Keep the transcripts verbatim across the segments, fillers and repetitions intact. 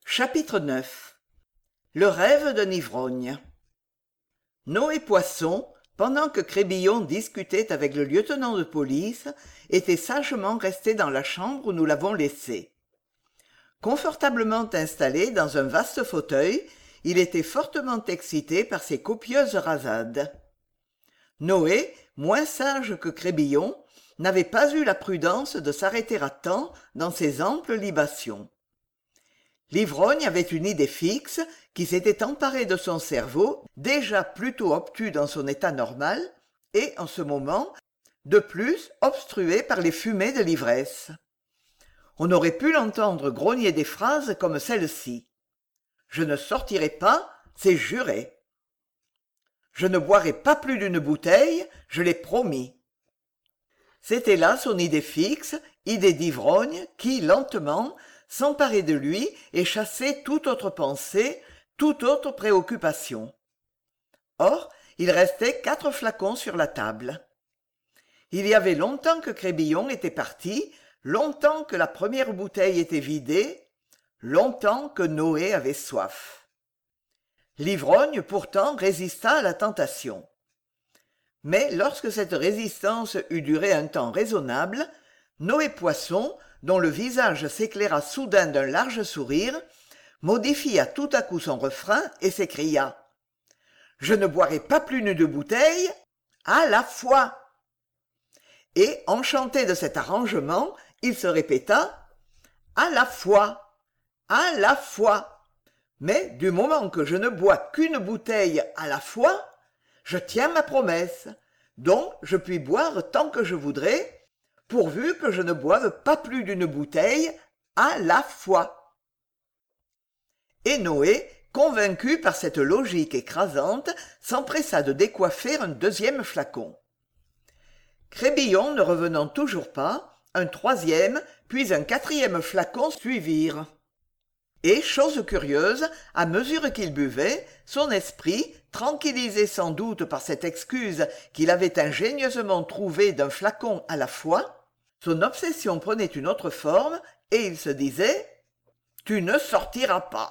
Chapitre neuf. Le rêve d'un ivrogne. Noé Poisson, pendant que Crébillon discutait avec le lieutenant de police, était sagement resté dans la chambre où nous l'avons laissé. Confortablement installé dans un vaste fauteuil, il était fortement excité par ces copieuses rasades. Noé, moins sage que Crébillon, n'avait pas eu la prudence de s'arrêter à temps dans ses amples libations. L'ivrogne avait une idée fixe qui s'était emparée de son cerveau, déjà plutôt obtus dans son état normal, et, en ce moment, de plus obstrué par les fumées de l'ivresse. On aurait pu l'entendre grogner des phrases comme celle-ci. « Je ne sortirai pas, c'est juré. Je ne boirai pas plus d'une bouteille, je l'ai promis. » C'était là son idée fixe, idée d'ivrogne qui, lentement, s'emparait de lui et chassait toute autre pensée, toute autre préoccupation. Or, il restait quatre flacons sur la table. Il y avait longtemps que Crébillon était parti, longtemps que la première bouteille était vidée, longtemps que Noé avait soif. L'ivrogne, pourtant, résista à la tentation. Mais lorsque cette résistance eut duré un temps raisonnable, Noé Poisson, dont le visage s'éclaira soudain d'un large sourire, modifia tout à coup son refrain et s'écria « Je ne boirai pas plus d'une bouteille à la fois !» Et, enchanté de cet arrangement, il se répéta « à la fois, à la fois !» Mais du moment que je ne bois qu'une bouteille à la fois, je tiens ma promesse, donc je puis boire tant que je voudrai, pourvu que je ne boive pas plus d'une bouteille à la fois. Et Noé, convaincu par cette logique écrasante, s'empressa de décoiffer un deuxième flacon. Crébillon ne revenant toujours pas, un troisième, puis un quatrième flacon suivirent. Et, chose curieuse, à mesure qu'il buvait, son esprit, tranquillisé sans doute par cette excuse qu'il avait ingénieusement trouvée d'un flacon à la fois, son obsession prenait une autre forme et il se disait « Tu ne sortiras pas !»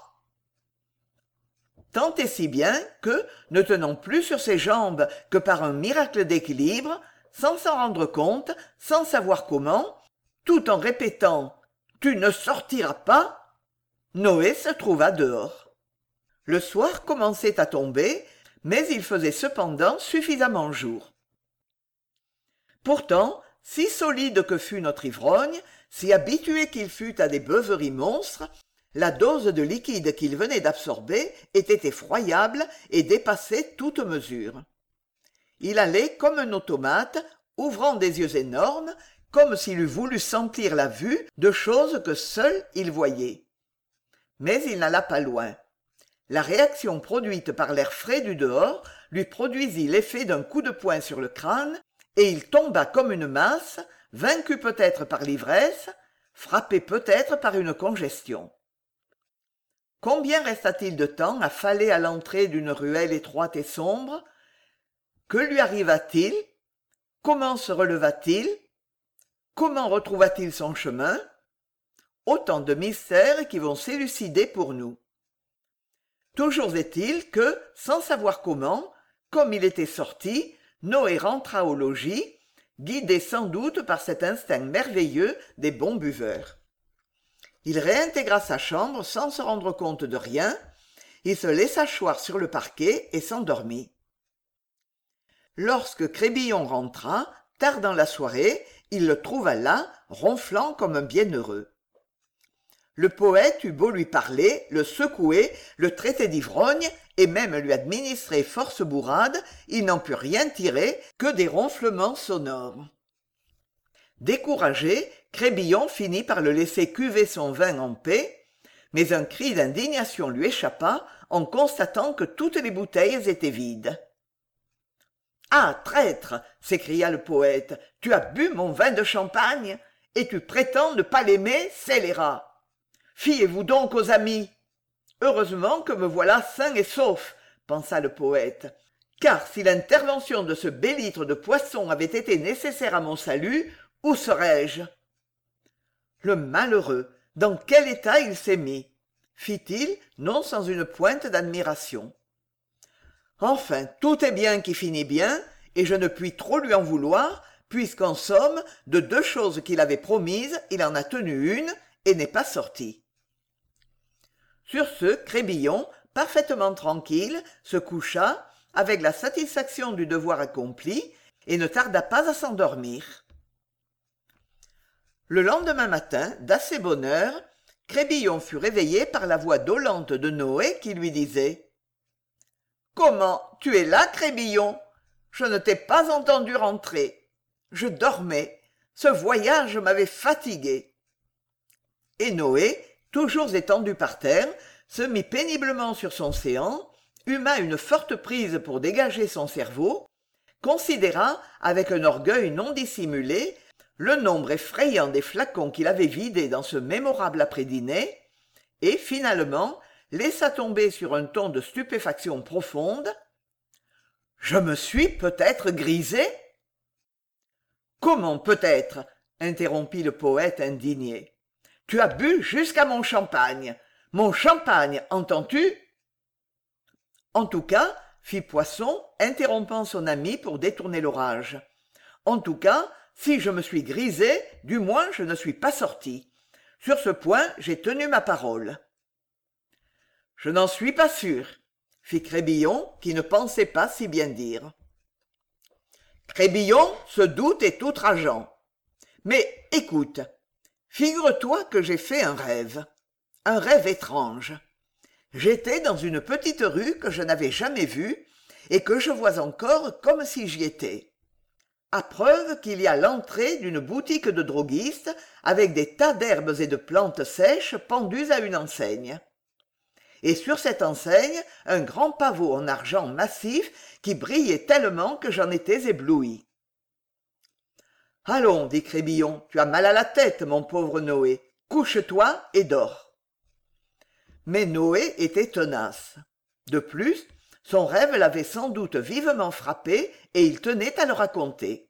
Tant et si bien que, ne tenant plus sur ses jambes que par un miracle d'équilibre, sans s'en rendre compte, sans savoir comment, tout en répétant « Tu ne sortiras pas !» Noé se trouva dehors. Le soir commençait à tomber, mais il faisait cependant suffisamment jour. Pourtant, si solide que fût notre ivrogne, si habitué qu'il fût à des beuveries monstres, la dose de liquide qu'il venait d'absorber était effroyable et dépassait toute mesure. Il allait comme un automate, ouvrant des yeux énormes, comme s'il eût voulu sentir la vue de choses que seul il voyait. Mais il n'alla pas loin. La réaction produite par l'air frais du dehors lui produisit l'effet d'un coup de poing sur le crâne, et il tomba comme une masse, vaincu peut-être par l'ivresse, frappé peut-être par une congestion. Combien resta-t-il de temps à faller à l'entrée d'une ruelle étroite et sombre? Que lui arriva-t-il? Comment se releva-t-il? Comment retrouva-t-il son chemin? Autant de mystères qui vont s'élucider pour nous. Toujours est-il que, sans savoir comment, comme il était sorti, Noé rentra au logis, guidé sans doute par cet instinct merveilleux des bons buveurs. Il réintégra sa chambre sans se rendre compte de rien, il se laissa choir sur le parquet et s'endormit. Lorsque Crébillon rentra, tard dans la soirée, il le trouva là, ronflant comme un bienheureux. Le poète eut beau lui parler, le secouer, le traiter d'ivrogne, et même lui administrer force bourrade, il n'en put rien tirer que des ronflements sonores. Découragé, Crébillon finit par le laisser cuver son vin en paix, mais un cri d'indignation lui échappa en constatant que toutes les bouteilles étaient vides. « Ah, traître !» s'écria le poète, « tu as bu mon vin de champagne, et tu prétends ne pas l'aimer, scélérat ! Fiez-vous donc aux amis. Heureusement que me voilà sain et sauf, pensa le poète, car si l'intervention de ce bélître de Poisson avait été nécessaire à mon salut, où serais-je? Le malheureux, dans quel état il s'est mis? fit-il, non sans une pointe d'admiration. Enfin, tout est bien qui finit bien, et je ne puis trop lui en vouloir, puisqu'en somme, de deux choses qu'il avait promises, il en a tenu une, et n'est pas sorti. Sur ce, Crébillon, parfaitement tranquille, se coucha, avec la satisfaction du devoir accompli, et ne tarda pas à s'endormir. Le lendemain matin, d'assez bonne heure, Crébillon fut réveillé par la voix dolente de Noé qui lui disait « Comment, tu es là, Crébillon? Je ne t'ai pas entendu rentrer. Je dormais. Ce voyage m'avait fatigué. » Et Noé, toujours étendu par terre, se mit péniblement sur son séant, huma une forte prise pour dégager son cerveau, considéra, avec un orgueil non dissimulé, le nombre effrayant des flacons qu'il avait vidés dans ce mémorable après-dîner, et, finalement, laissa tomber sur un ton de stupéfaction profonde « Je me suis peut-être grisé ?» « Comment peut-être ?» interrompit le poète indigné. « Tu as bu jusqu'à mon champagne. Mon champagne, entends-tu ?» « En tout cas, » fit Poisson, interrompant son ami pour détourner l'orage. « En tout cas, si je me suis grisé, du moins je ne suis pas sorti. Sur ce point, j'ai tenu ma parole. »« Je n'en suis pas sûr, » fit Crébillon, qui ne pensait pas si bien dire. Crébillon, ce doute est outrageant. Mais écoute, figure-toi que j'ai fait un rêve, un rêve étrange. J'étais dans une petite rue que je n'avais jamais vue et que je vois encore comme si j'y étais. À preuve qu'il y a l'entrée d'une boutique de droguiste avec des tas d'herbes et de plantes sèches pendues à une enseigne. Et sur cette enseigne, un grand pavot en argent massif qui brillait tellement que j'en étais ébloui. « Allons, dit Crébillon, tu as mal à la tête, mon pauvre Noé. Couche-toi et dors. » Mais Noé était tenace. De plus, son rêve l'avait sans doute vivement frappé et il tenait à le raconter.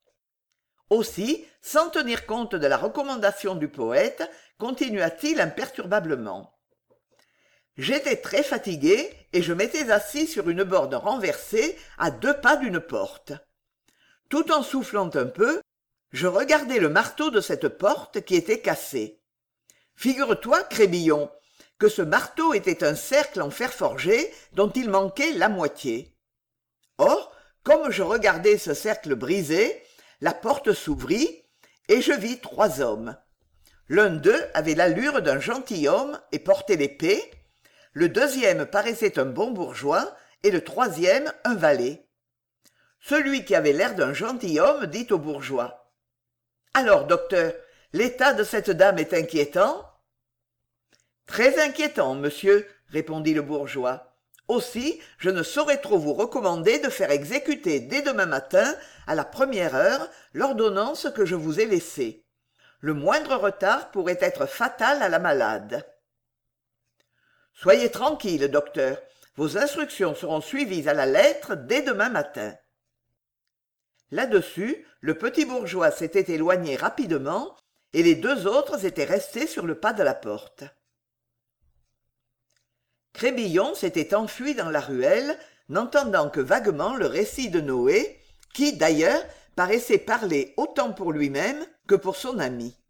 Aussi, sans tenir compte de la recommandation du poète, continua-t-il imperturbablement. J'étais très fatigué et je m'étais assis sur une borne renversée à deux pas d'une porte. Tout en soufflant un peu, je regardais le marteau de cette porte qui était cassé. Figure-toi, Crébillon, que ce marteau était un cercle en fer forgé dont il manquait la moitié. Or, comme je regardais ce cercle brisé, la porte s'ouvrit et je vis trois hommes. L'un d'eux avait l'allure d'un gentilhomme et portait l'épée. Le deuxième paraissait un bon bourgeois et le troisième un valet. Celui qui avait l'air d'un gentilhomme dit au bourgeois « Alors, docteur, l'état de cette dame est inquiétant ?»« Très inquiétant, monsieur, » répondit le bourgeois. « Aussi, je ne saurais trop vous recommander de faire exécuter dès demain matin, à la première heure, l'ordonnance que je vous ai laissée. Le moindre retard pourrait être fatal à la malade. » « Soyez tranquille, docteur, vos instructions seront suivies à la lettre dès demain matin. » Là-dessus, le petit bourgeois s'était éloigné rapidement et les deux autres étaient restés sur le pas de la porte. Crébillon s'était enfui dans la ruelle, n'entendant que vaguement le récit de Noé, qui, d'ailleurs, paraissait parler autant pour lui-même que pour son ami.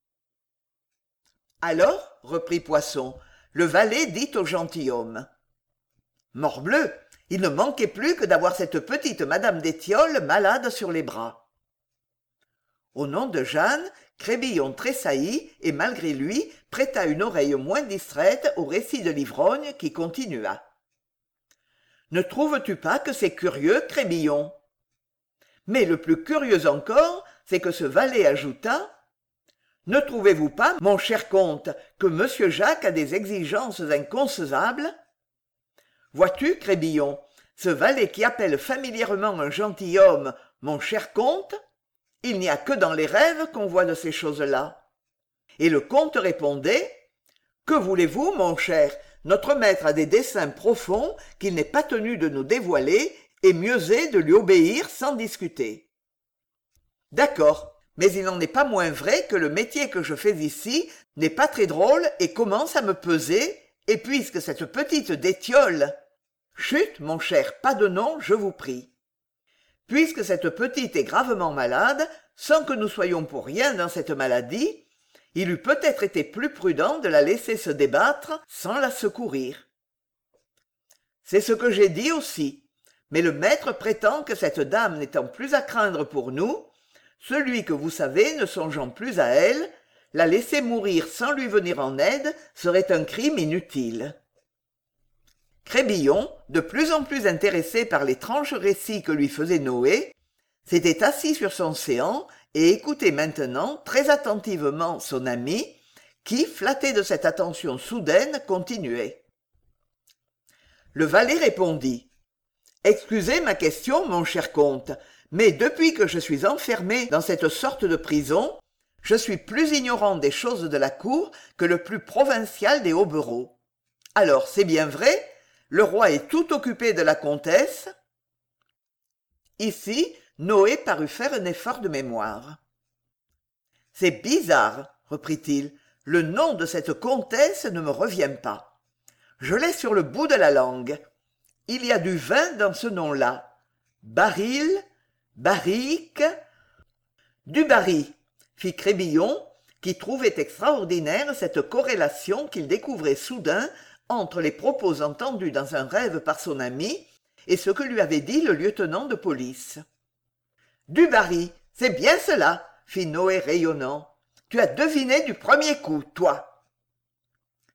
« Alors, reprit Poisson, le valet dit au gentilhomme. « Morbleu, il ne manquait plus que d'avoir cette petite madame d'Étiole malade sur les bras. » Au nom de Jeanne, Crébillon tressaillit et malgré lui prêta une oreille moins distraite au récit de l'ivrogne qui continua. « Ne trouves-tu pas que c'est curieux, Crébillon ? Mais le plus curieux encore, c'est que ce valet ajouta « Ne trouvez-vous pas, mon cher comte, que monsieur Jacques a des exigences inconcevables ? Vois-tu, Crébillon, ce valet qui appelle familièrement un gentilhomme « mon cher comte », il n'y a que dans les rêves qu'on voit de ces choses-là. Et le comte répondait « Que voulez-vous, mon cher, notre maître a des desseins profonds qu'il n'est pas tenu de nous dévoiler, et mieux est de lui obéir sans discuter. » D'accord. Mais il n'en est pas moins vrai que le métier que je fais ici n'est pas très drôle et commence à me peser, Et puisque cette petite détiole... Chut, mon cher, pas de nom, je vous prie. Puisque cette petite est gravement malade, sans que nous soyons pour rien dans cette maladie, il eût peut-être été plus prudent de la laisser se débattre sans la secourir. C'est ce que j'ai dit aussi, mais le maître prétend que cette dame n'étant plus à craindre pour nous, celui que vous savez ne songeant plus à elle, la laisser mourir sans lui venir en aide serait un crime inutile. Crébillon, de plus en plus intéressé par l'étrange récit que lui faisait Noé, s'était assis sur son séant et écoutait maintenant très attentivement son ami, qui, flatté de cette attention soudaine, continuait. Le valet répondit. « Excusez ma question, mon cher comte, mais depuis que je suis enfermé dans cette sorte de prison, je suis plus ignorant des choses de la cour que le plus provincial des hobereaux. Alors, c'est bien vrai, le roi est tout occupé de la comtesse ?» Ici, Noé parut faire un effort de mémoire. « C'est bizarre, reprit-il, le nom de cette comtesse ne me revient pas. Je l'ai sur le bout de la langue. Il y a du vin dans ce nom-là. Baril, barrique... »« Du baril, » fit Crébillon, qui trouvait extraordinaire cette corrélation qu'il découvrait soudain entre les propos entendus dans un rêve par son ami et ce que lui avait dit le lieutenant de police. « Du baril, c'est bien cela, » fit Noé rayonnant. « Tu as deviné du premier coup, toi. »« Continue, »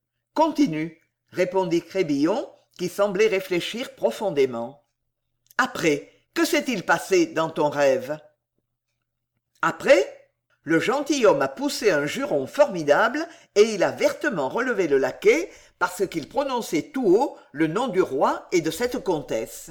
répondit Crébillon, qui semblait réfléchir profondément. « Après, que s'est-il passé dans ton rêve ?»« Après, le gentilhomme a poussé un juron formidable et il a vertement relevé le laquais parce qu'il prononçait tout haut le nom du roi et de cette comtesse.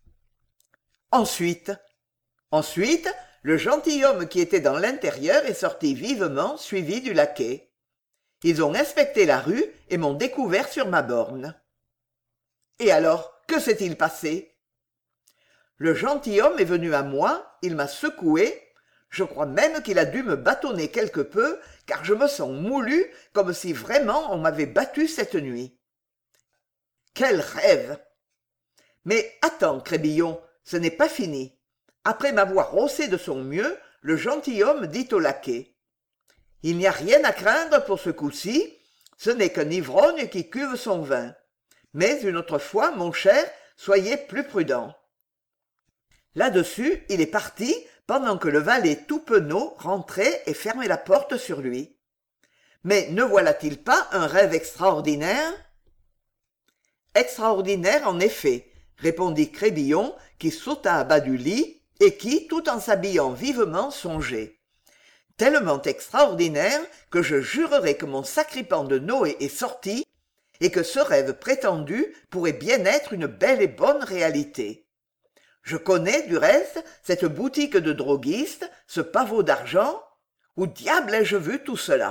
Ensuite, ensuite, le gentilhomme qui était dans l'intérieur est sorti vivement, suivi du laquais. Ils ont inspecté la rue et m'ont découvert sur ma borne. Et alors, que s'est-il passé ? Le gentilhomme est venu à moi, il m'a secoué, je crois même qu'il a dû me bâtonner quelque peu, car je me sens moulu comme si vraiment on m'avait battu cette nuit. Quel rêve ! Mais attends, Crébillon, ce n'est pas fini. Après m'avoir rossé de son mieux, le gentilhomme dit au laquais. Il n'y a rien à craindre pour ce coup-ci, ce n'est qu'un ivrogne qui cuve son vin. Mais une autre fois, mon cher, soyez plus prudent. Là-dessus, il est parti, pendant que le valet tout penaud rentrait et fermait la porte sur lui. Mais ne voilà-t-il pas un rêve extraordinaire ? Extraordinaire, en effet, répondit Crébillon, qui sauta à bas du lit, et qui, tout en s'habillant vivement, songeait. Tellement extraordinaire que je jurerais que mon sacripant de Noé est sorti, et que ce rêve prétendu pourrait bien être une belle et bonne réalité. Je connais, du reste, cette boutique de droguiste, ce pavot d'argent. Où diable ai-je vu tout cela ?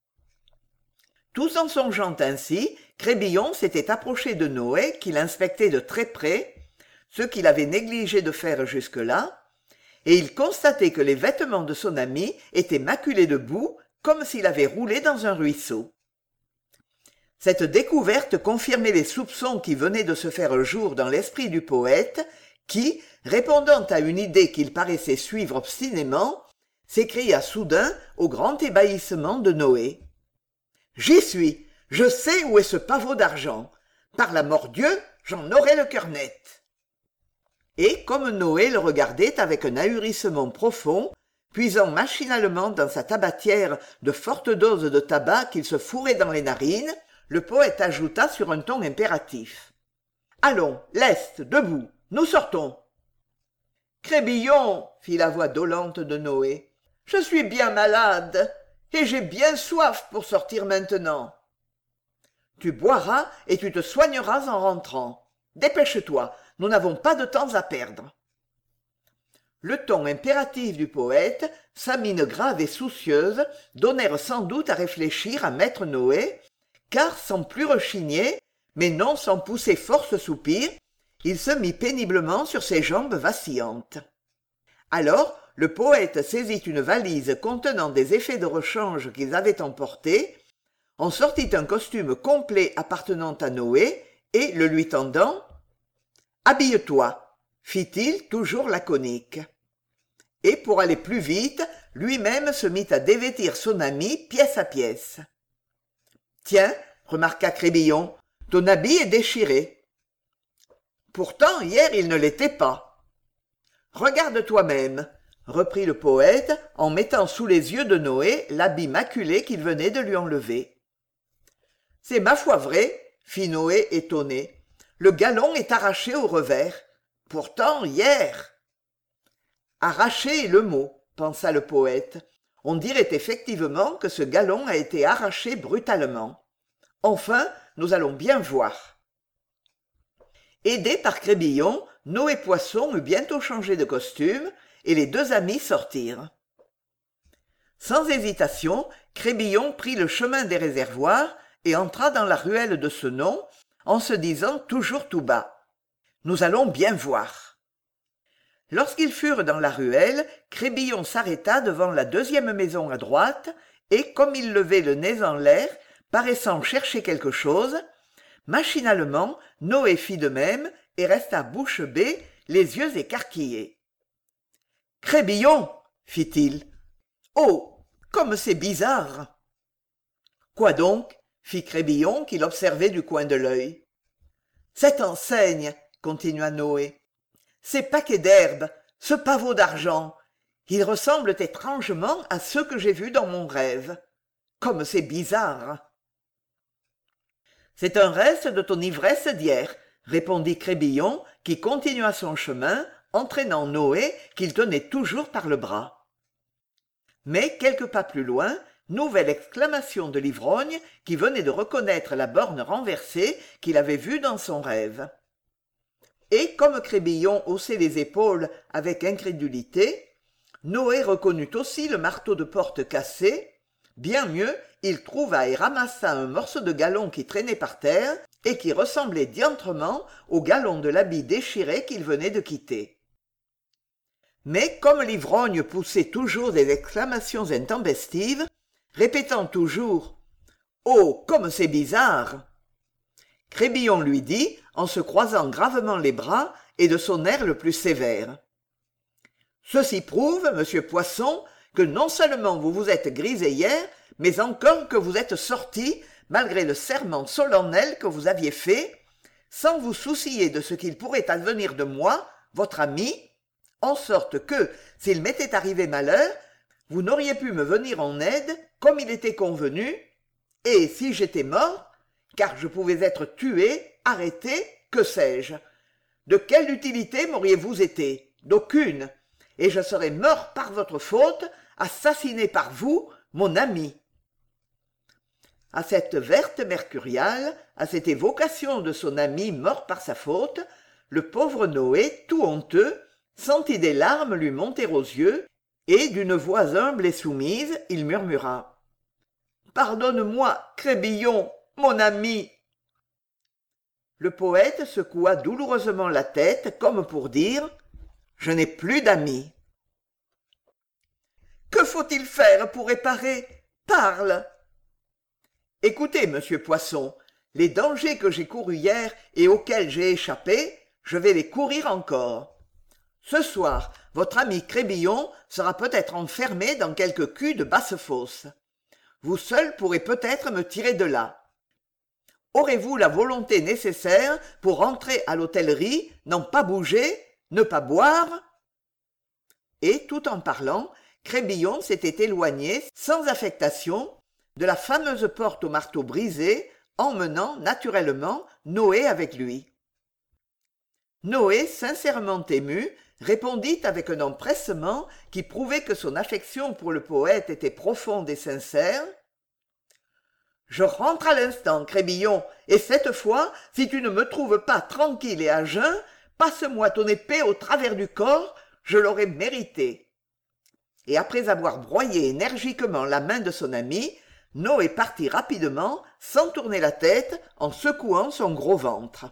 Tout en songeant ainsi, Crébillon s'était approché de Noé, qu'il inspectait de très près, ce qu'il avait négligé de faire jusque-là, et il constatait que les vêtements de son ami étaient maculés de boue, comme s'il avait roulé dans un ruisseau. Cette découverte confirmait les soupçons qui venaient de se faire jour dans l'esprit du poète, qui, répondant à une idée qu'il paraissait suivre obstinément, s'écria soudain au grand ébahissement de Noé. « J'y suis, je sais où est ce pavot d'argent. Par la mordieu, j'en aurai le cœur net. » Et comme Noé le regardait avec un ahurissement profond, puisant machinalement dans sa tabatière de fortes doses de tabac qu'il se fourrait dans les narines, le poète ajouta sur un ton impératif. « Allons, leste, debout, nous sortons. »« Crébillon, fit la voix dolente de Noé, je suis bien malade, et j'ai bien soif pour sortir maintenant. »« Tu boiras et tu te soigneras en rentrant. Dépêche-toi, nous n'avons pas de temps à perdre. » Le ton impératif du poète, sa mine grave et soucieuse, donnèrent sans doute à réfléchir à maître Noé, car sans plus rechigner, mais non sans pousser force soupir, il se mit péniblement sur ses jambes vacillantes. Alors, le poète saisit une valise contenant des effets de rechange qu'ils avaient emportés, en sortit un costume complet appartenant à Noé, et, le lui tendant, « Habille-toi », fit-il, toujours laconique. Et pour aller plus vite, lui-même se mit à dévêtir son ami pièce à pièce. « Tiens, » remarqua Crébillon, « ton habit est déchiré. » Pourtant, hier, il ne l'était pas. « Regarde toi-même, » reprit le poète en mettant sous les yeux de Noé l'habit maculé qu'il venait de lui enlever. « C'est ma foi vrai, » fit Noé étonné. « Le galon est arraché au revers. Pourtant, hier... » Arraché est le mot, pensa le poète. On dirait effectivement que ce galon a été arraché brutalement. Enfin, nous allons bien voir. Aidé par Crébillon, Noé Poisson eut bientôt changé de costume, et les deux amis sortirent. Sans hésitation, Crébillon prit le chemin des réservoirs et entra dans la ruelle de ce nom, en se disant toujours tout bas : « Nous allons bien voir. » Lorsqu'ils furent dans la ruelle, Crébillon s'arrêta devant la deuxième maison à droite, et comme il levait le nez en l'air, paraissant chercher quelque chose, machinalement, Noé fit de même et resta bouche bée, les yeux écarquillés. « Crébillon !» fit-il. « Oh, comme c'est bizarre !»« Quoi donc ?» fit Crébillon, qui l'observait du coin de l'œil. « Cette enseigne !» continua Noé. « Ces paquets d'herbes, ce pavot d'argent, ils ressemblent étrangement à ceux que j'ai vus dans mon rêve. Comme c'est bizarre !»« C'est un reste de ton ivresse d'hier, » répondit Crébillon, qui continua son chemin, entraînant Noé, qu'il tenait toujours par le bras. Mais quelques pas plus loin, nouvelle exclamation de l'ivrogne qui venait de reconnaître la borne renversée qu'il avait vue dans son rêve. Et comme Crébillon haussait les épaules avec incrédulité, Noé reconnut aussi le marteau de porte cassé. Bien mieux, il trouva et ramassa un morceau de galon qui traînait par terre et qui ressemblait diantrement au galon de l'habit déchiré qu'il venait de quitter. Mais comme l'ivrogne poussait toujours des exclamations intempestives, répétant toujours « Oh, comme c'est bizarre !» Crébillon lui dit, en se croisant gravement les bras et de son air le plus sévère : « Ceci prouve, monsieur Poisson, que non seulement vous vous êtes grisé hier, mais encore que vous êtes sorti, malgré le serment solennel que vous aviez fait, sans vous soucier de ce qu'il pourrait advenir de moi, votre ami, en sorte que, s'il m'était arrivé malheur, vous n'auriez pu me venir en aide comme il était convenu, et si j'étais mort, car je pouvais être tué, arrêté, que sais-je. De quelle utilité m'auriez-vous été ? D'aucune. Et je serais mort par votre faute, assassiné par vous, mon ami. » À cette verte mercuriale, à cette évocation de son ami mort par sa faute, le pauvre Noé, tout honteux, sentit des larmes lui monter aux yeux, et d'une voix humble et soumise, il murmura : « Pardonne-moi, Crébillon, mon ami !» Le poète secoua douloureusement la tête, comme pour dire : « Je n'ai plus d'amis. »« Que faut-il faire pour réparer ? Parle !» « Écoutez, monsieur Poisson, les dangers que j'ai courus hier et auxquels j'ai échappé, je vais les courir encore. Ce soir, votre ami Crébillon sera peut-être enfermé dans quelque cul de basse-fosse. Vous seul pourrez peut-être me tirer de là. Aurez-vous la volonté nécessaire pour rentrer à l'hôtellerie, n'en pas bouger, ne pas boire ?» Et, tout en parlant, Crébillon s'était éloigné, sans affectation, de la fameuse porte au marteau brisé, emmenant naturellement Noé avec lui. Noé, sincèrement ému, répondit avec un empressement qui prouvait que son affection pour le poète était profonde et sincère : « Je rentre à l'instant, Crébillon, et cette fois, si tu ne me trouves pas tranquille et à jeun, passe-moi ton épée au travers du corps, je l'aurai mérité. » Et après avoir broyé énergiquement la main de son ami, Noé partit rapidement, sans tourner la tête, en secouant son gros ventre.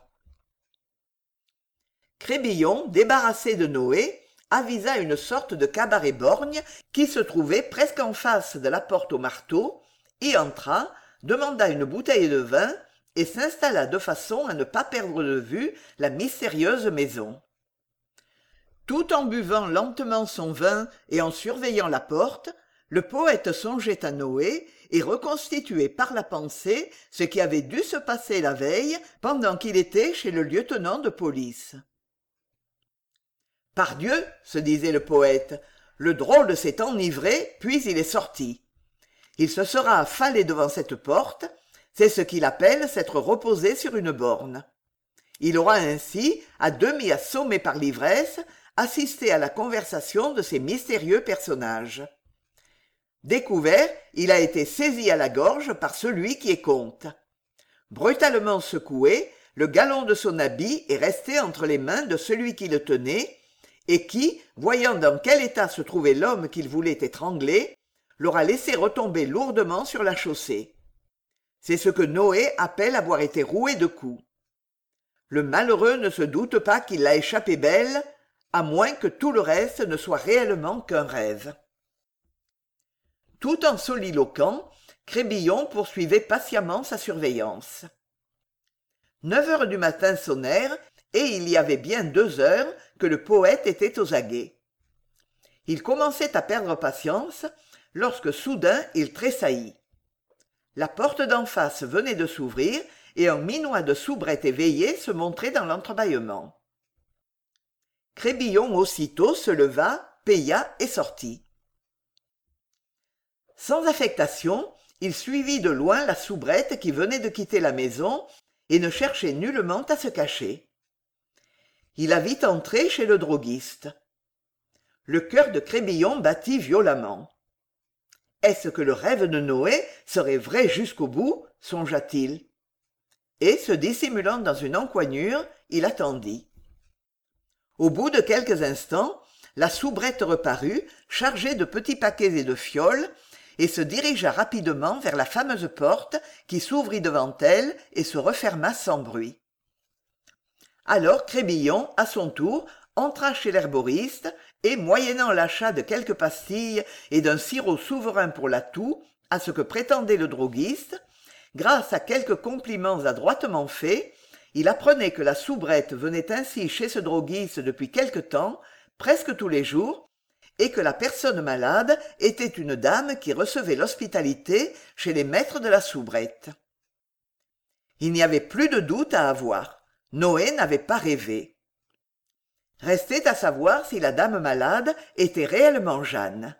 Crébillon, débarrassé de Noé, avisa une sorte de cabaret borgne qui se trouvait presque en face de la porte au marteau, y entra, demanda une bouteille de vin et s'installa de façon à ne pas perdre de vue la mystérieuse maison. Tout en buvant lentement son vin et en surveillant la porte, le poète songeait à Noé et reconstituait par la pensée ce qui avait dû se passer la veille pendant qu'il était chez le lieutenant de police. « Pardieu, se disait le poète, le drôle s'est enivré, puis il est sorti. Il se sera affalé devant cette porte, c'est ce qu'il appelle s'être reposé sur une borne. Il aura ainsi, à demi assommé par l'ivresse, assisté à la conversation de ces mystérieux personnages. Découvert, il a été saisi à la gorge par celui qui est comte. Brutalement secoué, le galon de son habit est resté entre les mains de celui qui le tenait, et qui, voyant dans quel état se trouvait l'homme qu'il voulait étrangler, l'aura laissé retomber lourdement sur la chaussée. C'est ce que Noé appelle avoir été roué de coups. Le malheureux ne se doute pas qu'il l'a échappé belle, à moins que tout le reste ne soit réellement qu'un rêve. Tout en soliloquant, Crébillon poursuivait patiemment sa surveillance. Neuf heures du matin sonnèrent, et il y avait bien deux heures que le poète était aux aguets. Il commençait à perdre patience, lorsque soudain il tressaillit. La porte d'en face venait de s'ouvrir, et un minois de soubrette éveillé se montrait dans l'entrebâillement. Crébillon aussitôt se leva, paya et sortit. Sans affectation, il suivit de loin la soubrette qui venait de quitter la maison et ne cherchait nullement à se cacher. Il la vit entrer chez le droguiste. Le cœur de Crébillon battit violemment. Est-ce que le rêve de Noé serait vrai jusqu'au bout, songea-t-il. Et, se dissimulant dans une encoignure, il attendit. Au bout de quelques instants, la soubrette reparut, chargée de petits paquets et de fioles, et se dirigea rapidement vers la fameuse porte qui s'ouvrit devant elle et se referma sans bruit. Alors Crébillon, à son tour, entra chez l'herboriste et, moyennant l'achat de quelques pastilles et d'un sirop souverain pour la toux, à ce que prétendait le droguiste, grâce à quelques compliments adroitement faits, il apprenait que la soubrette venait ainsi chez ce droguiste depuis quelque temps, presque tous les jours, et que la personne malade était une dame qui recevait l'hospitalité chez les maîtres de la soubrette. Il n'y avait plus de doute à avoir. Noé n'avait pas rêvé. Restait à savoir si la dame malade était réellement Jeanne.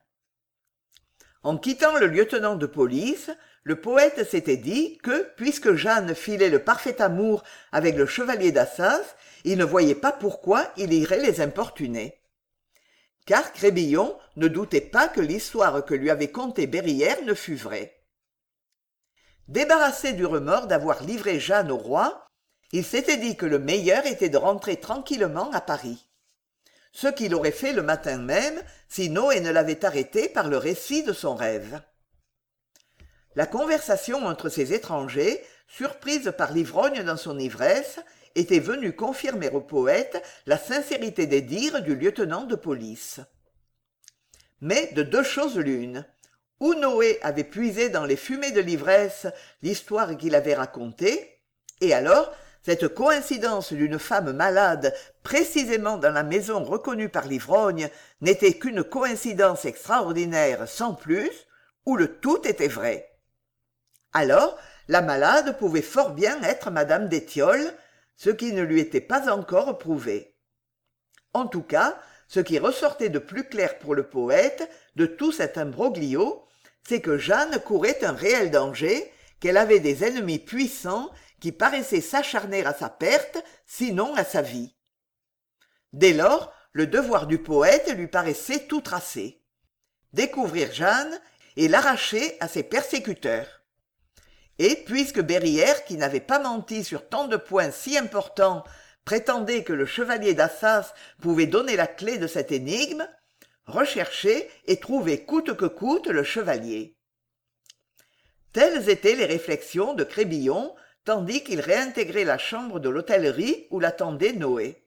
En quittant le lieutenant de police, le poète s'était dit que, puisque Jeanne filait le parfait amour avec le chevalier d'Assas, il ne voyait pas pourquoi il irait les importuner. Car Crébillon ne doutait pas que l'histoire que lui avait contée Berrière ne fût vraie. Débarrassé du remords d'avoir livré Jeanne au roi, il s'était dit que le meilleur était de rentrer tranquillement à Paris. Ce qu'il aurait fait le matin même si Noé ne l'avait arrêté par le récit de son rêve. La conversation entre ces étrangers, surprise par l'ivrogne dans son ivresse, était venue confirmer au poète la sincérité des dires du lieutenant de police. Mais de deux choses l'une. Ou Noé avait puisé dans les fumées de l'ivresse l'histoire qu'il avait racontée, et alors cette coïncidence d'une femme malade précisément dans la maison reconnue par l'ivrogne n'était qu'une coïncidence extraordinaire sans plus, ou le tout était vrai. Alors la malade pouvait fort bien être madame d'Étiolles, ce qui ne lui était pas encore prouvé. En tout cas, ce qui ressortait de plus clair pour le poète de tout cet imbroglio, c'est que Jeanne courait un réel danger, qu'elle avait des ennemis puissants qui paraissaient s'acharner à sa perte, sinon à sa vie. Dès lors, le devoir du poète lui paraissait tout tracé. Découvrir Jeanne et l'arracher à ses persécuteurs. Et puisque Berrière, qui n'avait pas menti sur tant de points si importants, prétendait que le chevalier d'Assas pouvait donner la clé de cette énigme, rechercher et trouver coûte que coûte le chevalier. Telles étaient les réflexions de Crébillon, tandis qu'il réintégrait la chambre de l'hôtellerie où l'attendait Noé.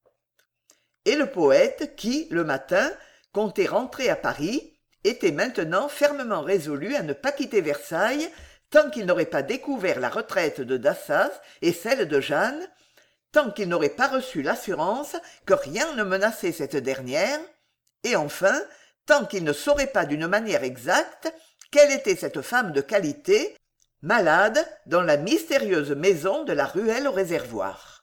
Et le poète, qui, le matin, comptait rentrer à Paris, était maintenant fermement résolu à ne pas quitter Versailles tant qu'il n'aurait pas découvert la retraite de Dassaz et celle de Jeanne, tant qu'il n'aurait pas reçu l'assurance que rien ne menaçait cette dernière, et enfin tant qu'il ne saurait pas d'une manière exacte quelle était cette femme de qualité malade dans la mystérieuse maison de la ruelle au réservoir.